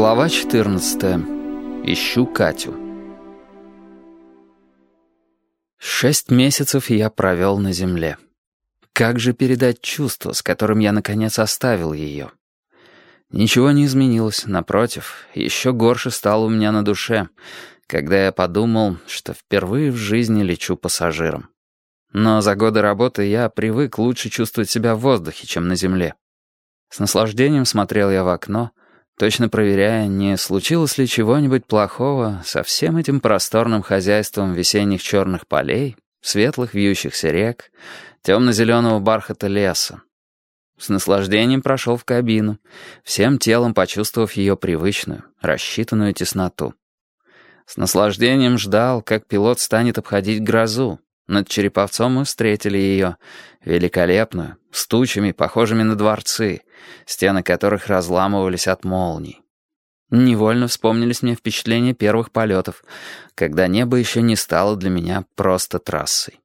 Глава 14. Ищу Катю. 6 месяцев я провел на земле. Как же передать чувство, с которым я наконец оставил ее? Ничего не изменилось, напротив, еще горше стало у меня на душе, когда я подумал, что впервые в жизни лечу пассажиром. Но за годы работы я привык лучше чувствовать себя в воздухе, чем на земле. С наслаждением смотрел я в окно, точно проверяя, не случилось ли чего-нибудь плохого со всем этим просторным хозяйством весенних черных полей, светлых вьющихся рек, темно-зеленого бархата леса. С наслаждением прошел в кабину, всем телом почувствовав ее привычную, рассчитанную тесноту. С наслаждением ждал, как пилот станет обходить грозу. Над Череповцом мы встретили ее, великолепную, с тучами, похожими на дворцы, стены которых разламывались от молний. Невольно вспомнились мне впечатления первых полетов, когда небо еще не стало для меня просто трассой.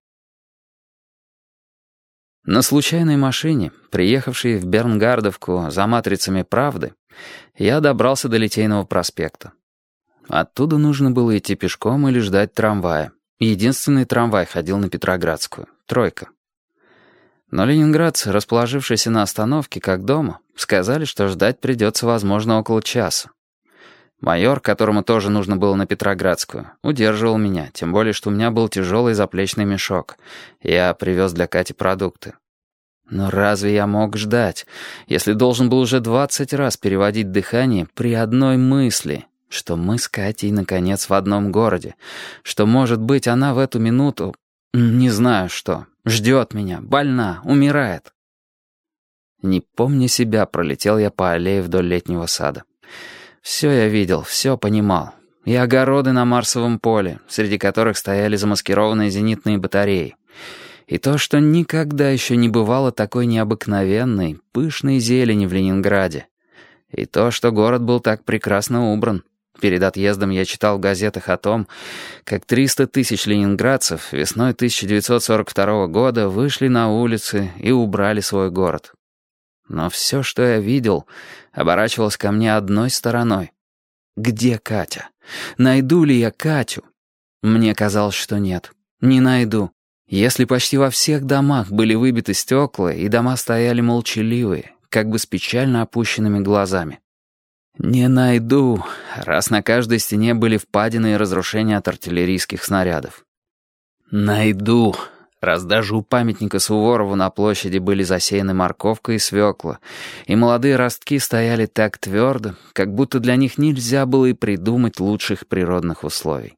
На случайной машине, приехавшей в Бернгардовку за матрицами «Правды», я добрался до Литейного проспекта. Оттуда нужно было идти пешком или ждать трамвая. Единственный трамвай ходил на Петроградскую, «Тройка». Но ленинградцы, расположившиеся на остановке, как дома, сказали, что ждать придется, возможно, около часа. Майор, которому тоже нужно было на Петроградскую, удерживал меня, тем более, что у меня был тяжелый заплечный мешок. Я привез для Кати продукты. Но разве я мог ждать, если должен был уже 20 раз переводить дыхание при одной мысли, что мы с Катей, наконец, в одном городе, что, может быть, она в эту минуту, не знаю что, ждет меня, больна, умирает. Не помня себя, пролетел я по аллее вдоль Летнего сада. Все я видел, все понимал. И огороды на Марсовом поле, среди которых стояли замаскированные зенитные батареи. И то, что никогда еще не бывало такой необыкновенной, пышной зелени в Ленинграде. И то, что город был так прекрасно убран. Перед отъездом я читал в газетах о том, как 300 тысяч ленинградцев весной 1942 года вышли на улицы и убрали свой город. Но все, что я видел, оборачивалось ко мне одной стороной. Где Катя? Найду ли я Катю? Мне казалось, что нет. Не найду. Если почти во всех домах были выбиты стекла, и дома стояли молчаливые, как бы с печально опущенными глазами. Не найду, раз на каждой стене были впадины и разрушения от артиллерийских снарядов. Найду, раз даже у памятника Суворову на площади были засеяны морковка и свекла, и молодые ростки стояли так твердо, как будто для них нельзя было и придумать лучших природных условий.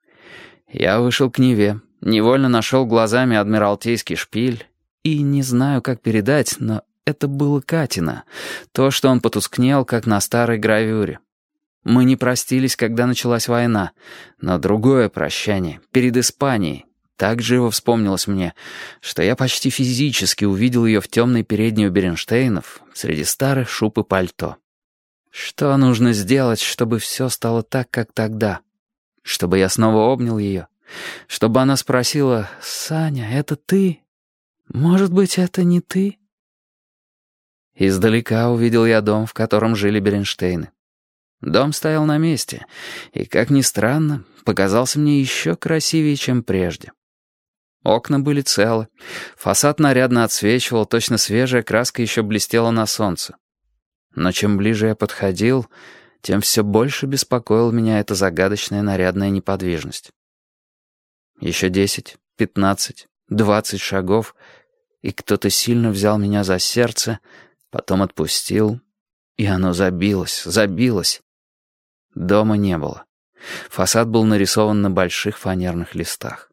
Я вышел к Неве, невольно нашел глазами Адмиралтейский шпиль, и не знаю, как передать, но это было Катина, то, что он потускнел, как на старой гравюре. Мы не простились, когда началась война, но другое прощание, перед Испанией, так живо вспомнилось мне, что я почти физически увидел ее в темной передней у Беренштейнов среди старых шуб и пальто. Что нужно сделать, чтобы все стало так, как тогда? Чтобы я снова обнял ее? Чтобы она спросила: «Саня, это ты? Может быть, это не ты?» Издалека увидел я дом, в котором жили Беренштейны. Дом стоял на месте, и, как ни странно, показался мне еще красивее, чем прежде. Окна были целы, фасад нарядно отсвечивал, точно свежая краска еще блестела на солнце. Но чем ближе я подходил, тем все больше беспокоила меня эта загадочная нарядная неподвижность. Еще 10, 15, 20 шагов, и кто-то сильно взял меня за сердце, потом отпустил, и оно забилось. Дома не было. Фасад был нарисован на больших фанерных листах.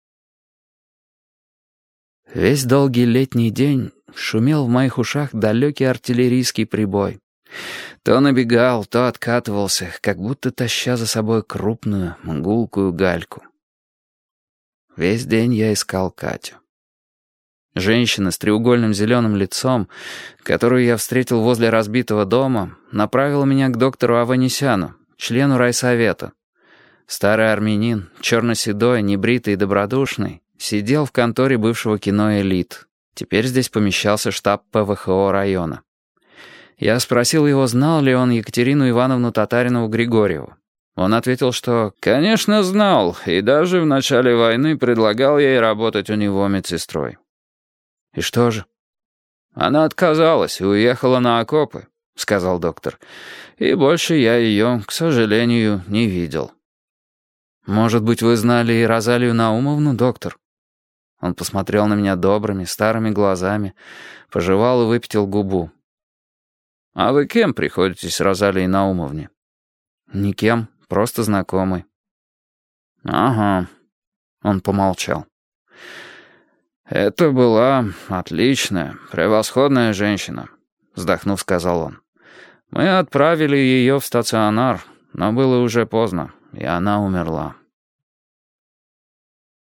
Весь долгий летний день шумел в моих ушах далекий артиллерийский прибой. То набегал, то откатывался, как будто таща за собой крупную, гулкую гальку. Весь день я искал Катю. Женщина с треугольным зеленым лицом, которую я встретил возле разбитого дома, направила меня к доктору Аванесяну, члену райсовета. Старый армянин, черно-седой, небритый и добродушный, сидел в конторе бывшего кино «Элит». Теперь здесь помещался штаб ПВХО района. Я спросил его, знал ли он Екатерину Ивановну Татаринову-Григорьеву. Он ответил, что «конечно знал, и даже в начале войны предлагал ей работать у него медсестрой». «И что же?» «Она отказалась и уехала на окопы», — сказал доктор. «И больше я ее, к сожалению, не видел». «Может быть, вы знали и Розалию Наумовну, доктор?» Он посмотрел на меня добрыми, старыми глазами, пожевал и выпятил губу. «А вы кем приходитесь Розалии Наумовне?» «Никем, просто знакомый». «Ага», — он помолчал. «Это была отличная, превосходная женщина», — вздохнув, сказал он. «Мы отправили ее в стационар, но было уже поздно, и она умерла».